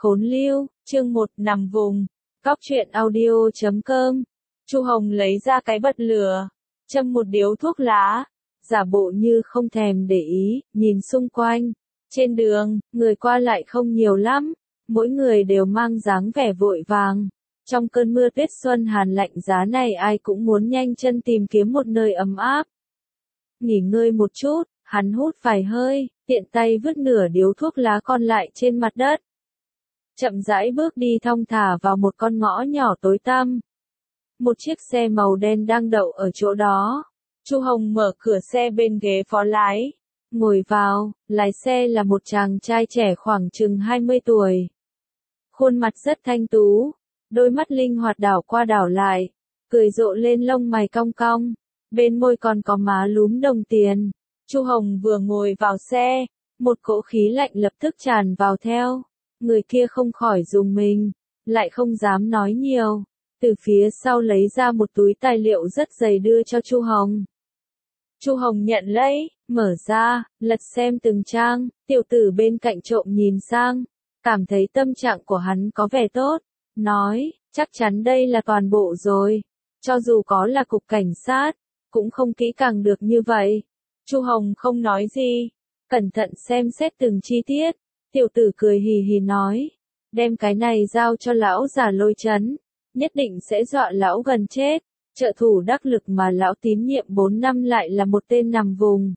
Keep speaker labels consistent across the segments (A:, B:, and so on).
A: Khốn lưu, chương 1 nằm vùng. Góc truyện audio.com. Chu Hồng lấy ra cái bật lửa, châm một điếu thuốc lá, giả bộ như không thèm để ý, nhìn xung quanh. Trên đường, người qua lại không nhiều lắm, mỗi người đều mang dáng vẻ vội vàng. Trong cơn mưa tuyết xuân hàn lạnh giá này ai cũng muốn nhanh chân tìm kiếm một nơi ấm áp. Nghỉ ngơi một chút, hắn hút vài hơi, tiện tay vứt nửa điếu thuốc lá còn lại trên mặt đất. Chậm rãi bước đi thong thả vào một con ngõ nhỏ tối tăm. Một chiếc xe màu đen đang đậu ở chỗ đó. Chu Hồng mở cửa xe bên ghế phó lái. Ngồi vào, lái xe là một chàng trai trẻ khoảng chừng 20 tuổi. Khuôn mặt rất thanh tú, đôi mắt linh hoạt đảo qua đảo lại, cười rộ lên lông mày cong cong, bên môi còn có má lúm đồng tiền. Chu Hồng vừa ngồi vào xe, một cỗ khí lạnh lập tức tràn vào theo. Người kia không khỏi rùng mình, lại không dám nói nhiều. Từ phía sau lấy ra một túi tài liệu rất dày đưa cho Chu Hồng. Chu Hồng nhận lấy, mở ra, lật xem từng trang, tiểu tử bên cạnh trộm nhìn sang, cảm thấy tâm trạng của hắn có vẻ tốt, nói, chắc chắn đây là toàn bộ rồi, cho dù có là cục cảnh sát, cũng không kỹ càng được như vậy. Chu Hồng không nói gì, cẩn thận xem xét từng chi tiết, tiểu tử cười hì hì nói, đem cái này giao cho lão già Lôi Chấn, nhất định sẽ dọa lão gần chết. Trợ thủ đắc lực mà lão tín nhiệm 4 năm lại là một tên nằm vùng.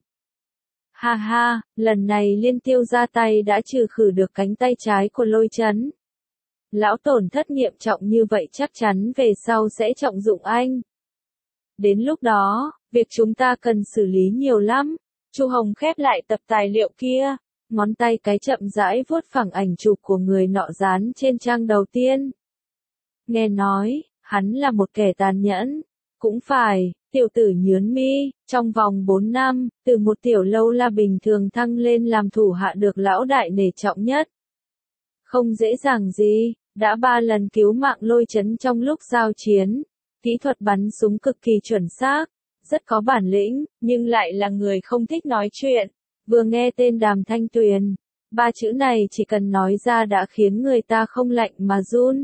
A: Ha ha, lần này Liên Tiêu ra tay đã trừ khử được cánh tay trái của Lôi Chấn. Lão tổn thất nghiêm trọng như vậy chắc chắn về sau sẽ trọng dụng anh. Đến lúc đó, việc chúng ta cần xử lý nhiều lắm. Chu Hồng khép lại tập tài liệu kia, ngón tay cái chậm rãi vuốt phẳng ảnh chụp của người nọ dán trên trang đầu tiên. Nghe nói, hắn là một kẻ tàn nhẫn. Cũng phải, tiểu tử nhướn mi, trong vòng 4 năm, từ một tiểu lâu la bình thường thăng lên làm thủ hạ được lão đại nể trọng nhất. Không dễ dàng gì, đã 3 lần cứu mạng Lôi Chấn trong lúc giao chiến, kỹ thuật bắn súng cực kỳ chuẩn xác, rất có bản lĩnh, nhưng lại là người không thích nói chuyện. Vừa nghe tên Đàm Thanh Tuyền, 3 chữ này chỉ cần nói ra đã khiến người ta không lạnh mà run.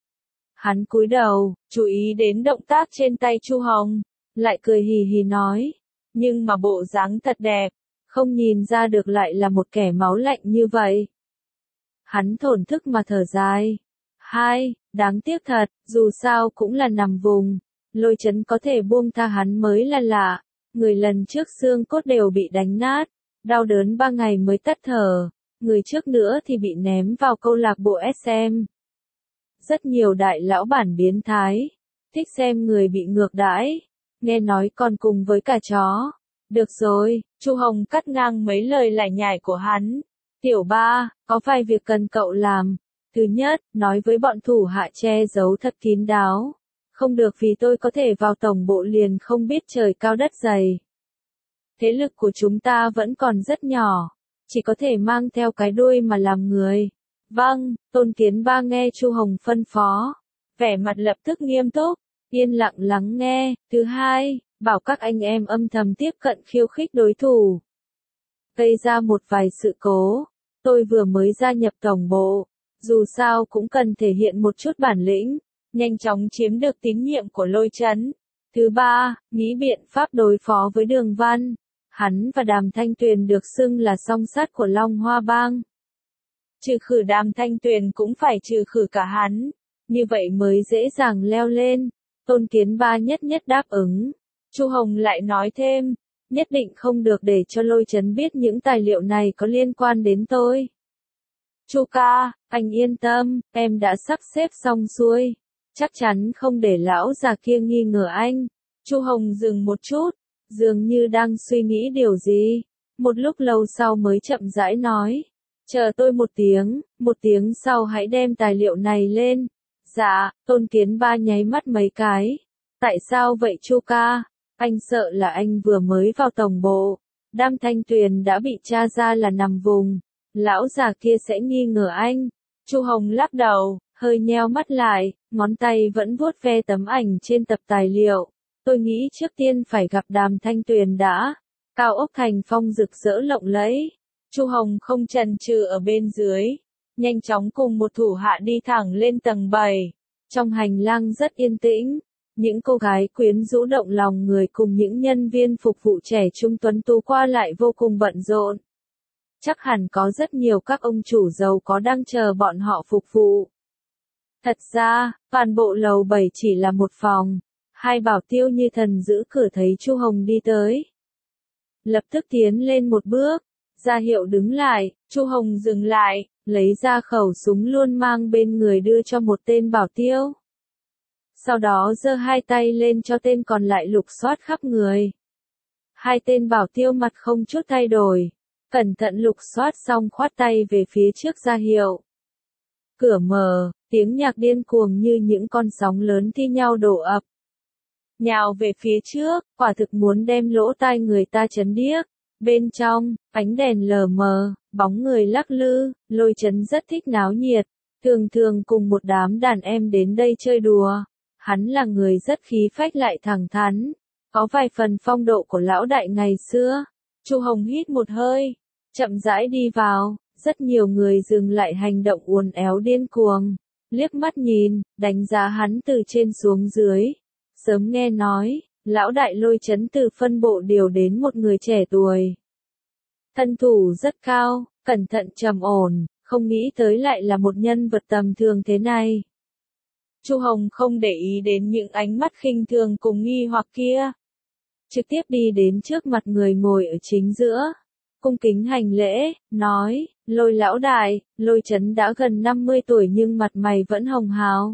A: Hắn cúi đầu, chú ý đến động tác trên tay Chu Hồng, lại cười hì hì nói, nhưng mà bộ dáng thật đẹp, không nhìn ra được lại là một kẻ máu lạnh như vậy. Hắn thổn thức mà thở dài. Đáng tiếc thật, dù sao cũng là nằm vùng, Lôi Chấn có thể buông tha hắn mới là lạ, người lần trước xương cốt đều bị đánh nát, đau đớn 3 ngày mới tắt thở, người trước nữa thì bị ném vào câu lạc bộ SM. Rất nhiều đại lão bản biến thái, thích xem người bị ngược đãi, nghe nói còn cùng với cả chó. Được rồi, Chu Hồng cắt ngang mấy lời lải nhải của hắn. Tiểu ba, có vài việc cần cậu làm. Thứ nhất, nói với bọn thủ hạ che giấu thật kín đáo. Không được vì tôi có thể vào tổng bộ liền không biết trời cao đất dày. Thế lực của chúng ta vẫn còn rất nhỏ, chỉ có thể mang theo cái đuôi mà làm người. Vâng, Tôn Kiến Ba nghe Chu Hồng phân phó, vẻ mặt lập tức nghiêm túc, yên lặng lắng nghe. Thứ hai, bảo các anh em âm thầm tiếp cận khiêu khích đối thủ. Gây ra một vài sự cố, tôi vừa mới gia nhập tổng bộ, dù sao cũng cần thể hiện một chút bản lĩnh, nhanh chóng chiếm được tín nhiệm của Lôi Chấn. Thứ ba, nghĩ biện pháp đối phó với Đường Văn, hắn và Đàm Thanh Tuyền được xưng là song sát của Long Hoa Bang. Trừ khử Đàm Thanh Tuyền cũng phải trừ khử cả hắn, như vậy mới dễ dàng leo lên. Tôn Kiến Ba nhất nhất đáp ứng. Chu Hồng lại nói thêm, nhất định không được để cho Lôi Chấn biết những tài liệu này có liên quan đến tôi. Chu ca, anh yên tâm, em đã sắp xếp xong xuôi, chắc chắn không để lão già kia nghi ngờ anh. Chu Hồng dừng một chút, dường như đang suy nghĩ điều gì, một lúc lâu sau mới chậm rãi nói. Chờ tôi một tiếng sau hãy đem tài liệu này lên. Dạ, Tôn Kiến Ba nháy mắt mấy cái. Tại sao vậy Chu ca? Anh sợ là anh vừa mới vào tổng bộ. Đàm Thanh Tuyền đã bị tra ra là nằm vùng. Lão già kia sẽ nghi ngờ anh. Chu Hồng lắc đầu, hơi nheo mắt lại, ngón tay vẫn vuốt ve tấm ảnh trên tập tài liệu. Tôi nghĩ trước tiên phải gặp Đàm Thanh Tuyền đã. Cao ốc Thành Phong rực rỡ lộng lẫy. Chu Hồng không chần chừ ở bên dưới, nhanh chóng cùng một thủ hạ đi thẳng lên tầng 7. Trong hành lang rất yên tĩnh, những cô gái quyến rũ động lòng người cùng những nhân viên phục vụ trẻ trung tuấn tú qua lại vô cùng bận rộn. Chắc hẳn có rất nhiều các ông chủ giàu có đang chờ bọn họ phục vụ. Thật ra, toàn bộ lầu 7 chỉ là một phòng. Hai bảo tiêu như thần giữ cửa thấy Chu Hồng đi tới, lập tức tiến lên một bước, ra hiệu đứng lại. Chu Hồng dừng lại, lấy ra khẩu súng luôn mang bên người đưa cho một tên bảo tiêu. Sau đó giơ hai tay lên cho tên còn lại lục soát khắp người. Hai tên bảo tiêu mặt không chút thay đổi, cẩn thận lục soát xong khoát tay về phía trước ra hiệu. Cửa mở, tiếng nhạc điên cuồng như những con sóng lớn thi nhau đổ ập, nhào về phía trước, quả thực muốn đem lỗ tai người ta chấn điếc. Bên trong, ánh đèn lờ mờ, bóng người lắc lư. Lôi Chấn rất thích náo nhiệt, thường thường cùng một đám đàn em đến đây chơi đùa. Hắn là người rất khí phách lại thẳng thắn, có vài phần phong độ của lão đại ngày xưa. Chu Hồng hít một hơi, chậm rãi đi vào, rất nhiều người dừng lại hành động uốn éo điên cuồng, liếc mắt nhìn, đánh giá hắn từ trên xuống dưới. Sớm nghe nói, lão đại Lôi Chấn từ phân bộ điều đến một người trẻ tuổi. Thân thủ rất cao, cẩn thận trầm ổn, không nghĩ tới lại là một nhân vật tầm thường thế này. Chu Hồng không để ý đến những ánh mắt khinh thường cùng nghi hoặc kia. Trực tiếp đi đến trước mặt người ngồi ở chính giữa. Cung kính hành lễ, nói, Lôi lão đại. Lôi Chấn đã gần 50 tuổi nhưng mặt mày vẫn hồng hào.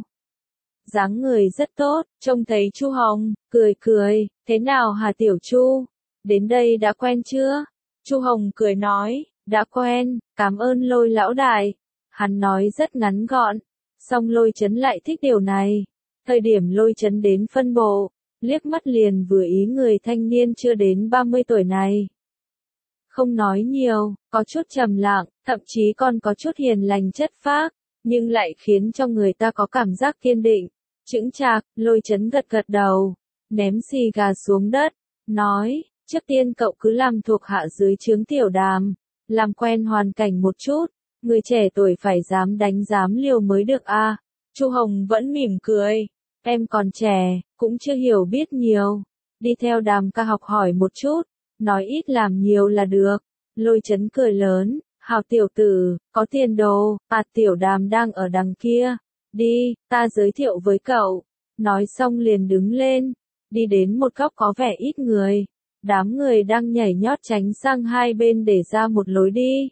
A: Dáng người rất tốt, trông thấy Chu Hồng, cười, thế nào hả tiểu Chu? Đến đây đã quen chưa? Chu Hồng cười nói, đã quen, cảm ơn Lôi lão đại. Hắn nói rất ngắn gọn, song Lôi Chấn lại thích điều này. Thời điểm Lôi Chấn đến phân bộ, liếc mắt liền vừa ý người thanh niên chưa đến 30 tuổi này. Không nói nhiều, có chút trầm lặng, thậm chí còn có chút hiền lành chất phác, nhưng lại khiến cho người ta có cảm giác kiên định, chững chạc. Lôi Chấn gật gật đầu, ném xì gà xuống đất, nói, trước tiên cậu cứ làm thuộc hạ dưới trướng Tiểu Đàm, làm quen hoàn cảnh một chút, người trẻ tuổi phải dám đánh dám liều mới được a. Chu Hồng vẫn mỉm cười, em còn trẻ, cũng chưa hiểu biết nhiều, đi theo Đàm ca học hỏi một chút, nói ít làm nhiều là được. Lôi Chấn cười lớn, hào tiểu tử, có tiền đồ, Tiểu Đàm đang ở đằng kia, đi, ta giới thiệu với cậu. Nói xong liền đứng lên, đi đến một góc có vẻ ít người, đám người đang nhảy nhót tránh sang hai bên để ra một lối đi.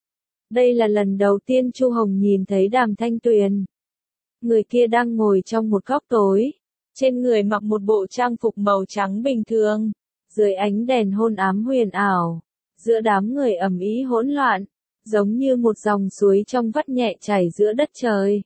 A: Đây là lần đầu tiên Chu Hồng nhìn thấy Đàm Thanh Tuyền. Người kia đang ngồi trong một góc tối, trên người mặc một bộ trang phục màu trắng bình thường, dưới ánh đèn hôn ám huyền ảo, giữa đám người ầm ĩ hỗn loạn, giống như một dòng suối trong vắt nhẹ chảy giữa đất trời.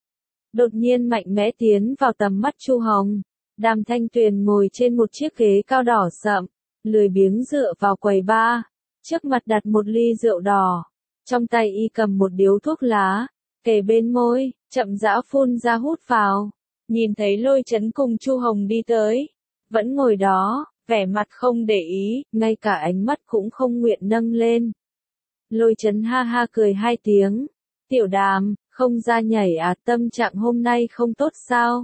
A: Đột nhiên mạnh mẽ tiến vào tầm mắt Chu Hồng. Đàm Thanh Tuyền ngồi trên một chiếc ghế cao đỏ sậm, lười biếng dựa vào quầy bar, trước mặt đặt một ly rượu đỏ, trong tay y cầm một điếu thuốc lá, kề bên môi, chậm rãi phun ra hút vào. Nhìn thấy Lôi Chấn cùng Chu Hồng đi tới, vẫn ngồi đó, vẻ mặt không để ý, ngay cả ánh mắt cũng không nguyện nâng lên. Lôi Chấn ha ha cười hai tiếng, Tiểu Đàm, không ra nhảy à, tâm trạng hôm nay không tốt sao?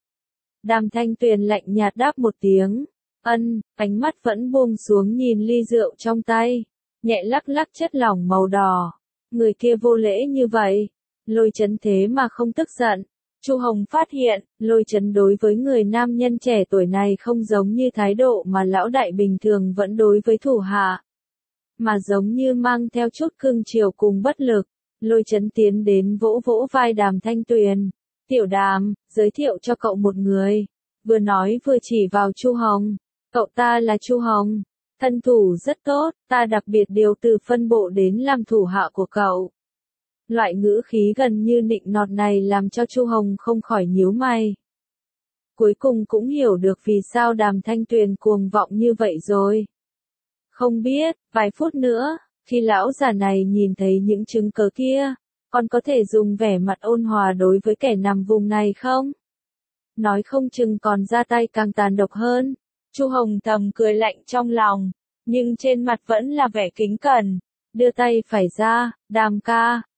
A: Đàm Thanh Tuyền lạnh nhạt đáp một tiếng, ánh mắt vẫn buông xuống nhìn ly rượu trong tay, nhẹ lắc lắc chất lỏng màu đỏ. Người kia vô lễ như vậy, Lôi Chấn thế mà không tức giận. Chu Hồng phát hiện, Lôi Chấn đối với người nam nhân trẻ tuổi này không giống như thái độ mà lão đại bình thường vẫn đối với thủ hạ, mà giống như mang theo chút cưng chiều cùng bất lực. Lôi Chấn tiến đến vỗ vỗ vai Đàm Thanh Tuyền, Tiểu Đàm, giới thiệu cho cậu một người, vừa nói vừa chỉ vào Chu Hồng, cậu ta là Chu Hồng, thân thủ rất tốt, ta đặc biệt điều từ phân bộ đến làm thủ hạ của cậu. Loại ngữ khí gần như nịnh nọt này làm cho Chu Hồng không khỏi nhíu mày. Cuối cùng cũng hiểu được vì sao Đàm Thanh Tuyền cuồng vọng như vậy rồi. Không biết, vài phút nữa, khi lão già này nhìn thấy những chứng cớ kia, còn có thể dùng vẻ mặt ôn hòa đối với kẻ nằm vùng này không? Nói không chừng còn ra tay càng tàn độc hơn. Chu Hồng thầm cười lạnh trong lòng, nhưng trên mặt vẫn là vẻ kính cẩn, đưa tay phải ra, Đàm ca,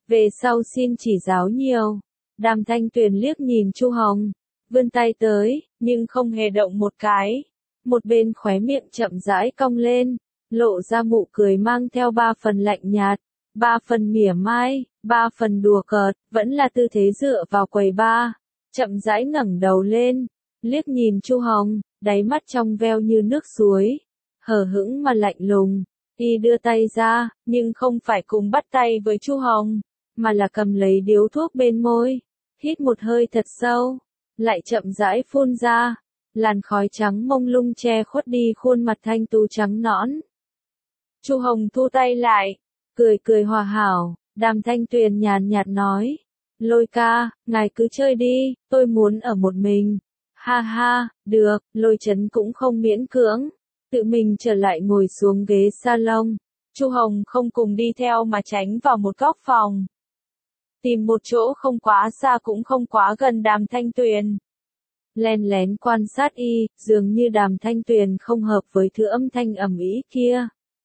A: về sau xin chỉ giáo nhiều. Đàm Thanh Tuyền liếc nhìn Chu Hồng, vươn tay tới, nhưng không hề động một cái. Một bên khóe miệng chậm rãi cong lên, lộ ra nụ cười mang theo 3 phần lạnh nhạt, 3 phần mỉa mai, 3 phần đùa cợt, vẫn là tư thế dựa vào quầy bar. Chậm rãi ngẩng đầu lên, liếc nhìn Chu Hồng, đáy mắt trong veo như nước suối, hờ hững mà lạnh lùng. Y đưa tay ra, nhưng không phải cùng bắt tay với Chu Hồng, mà là cầm lấy điếu thuốc bên môi, hít một hơi thật sâu, lại chậm rãi phun ra, làn khói trắng mông lung che khuất đi khuôn mặt thanh tú trắng nõn. Chu Hồng thu tay lại, cười cười hòa hảo, Đàm Thanh Tuyền nhàn nhạt nói, Lôi ca, ngài cứ chơi đi, tôi muốn ở một mình. Ha ha, được, Lôi Chấn cũng không miễn cưỡng, tự mình trở lại ngồi xuống ghế salon. Chu Hồng không cùng đi theo mà tránh vào một góc phòng. Tìm một chỗ không quá xa cũng không quá gần Đàm Thanh Tuyền. Len lén quan sát y, dường như Đàm Thanh Tuyền không hợp với thứ âm thanh ầm ĩ kia.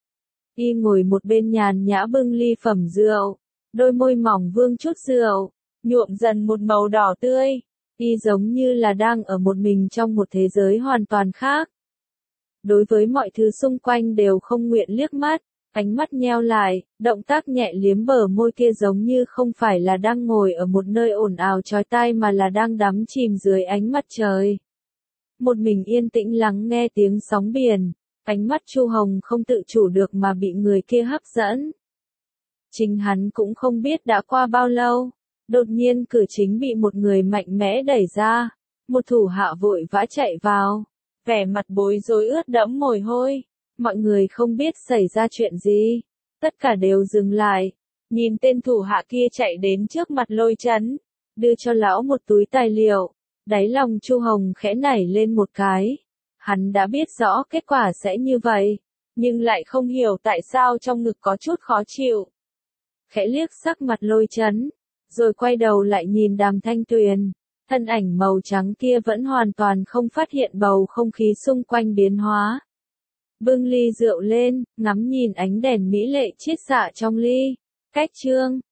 A: Y ngồi một bên nhàn nhã bưng ly phẩm rượu, đôi môi mỏng vương chút rượu, nhuộm dần một màu đỏ tươi. Y giống như là đang ở một mình trong một thế giới hoàn toàn khác. Đối với mọi thứ xung quanh đều không nguyện liếc mắt, ánh mắt nheo lại, động tác nhẹ liếm bờ môi kia giống như không phải là đang ngồi ở một nơi ồn ào chói tai mà là đang đắm chìm dưới ánh mặt trời. Một mình yên tĩnh lắng nghe tiếng sóng biển, ánh mắt Chu Hồng không tự chủ được mà bị người kia hấp dẫn. Chính hắn cũng không biết đã qua bao lâu, đột nhiên cửa chính bị một người mạnh mẽ đẩy ra, một thủ hạ vội vã chạy vào, vẻ mặt bối rối ướt đẫm mồ hôi. Mọi người không biết xảy ra chuyện gì, tất cả đều dừng lại, nhìn tên thủ hạ kia chạy đến trước mặt Lôi Chấn, đưa cho lão một túi tài liệu. Đáy lòng Chu Hồng khẽ nảy lên một cái, hắn đã biết rõ kết quả sẽ như vậy, nhưng lại không hiểu tại sao trong ngực có chút khó chịu. Khẽ liếc sắc mặt Lôi Chấn, rồi quay đầu lại nhìn Đàm Thanh Tuyền, thân ảnh màu trắng kia vẫn hoàn toàn không phát hiện bầu không khí xung quanh biến hóa. Bưng ly rượu lên, ngắm nhìn ánh đèn mỹ lệ chiết xạ trong ly. Cách chương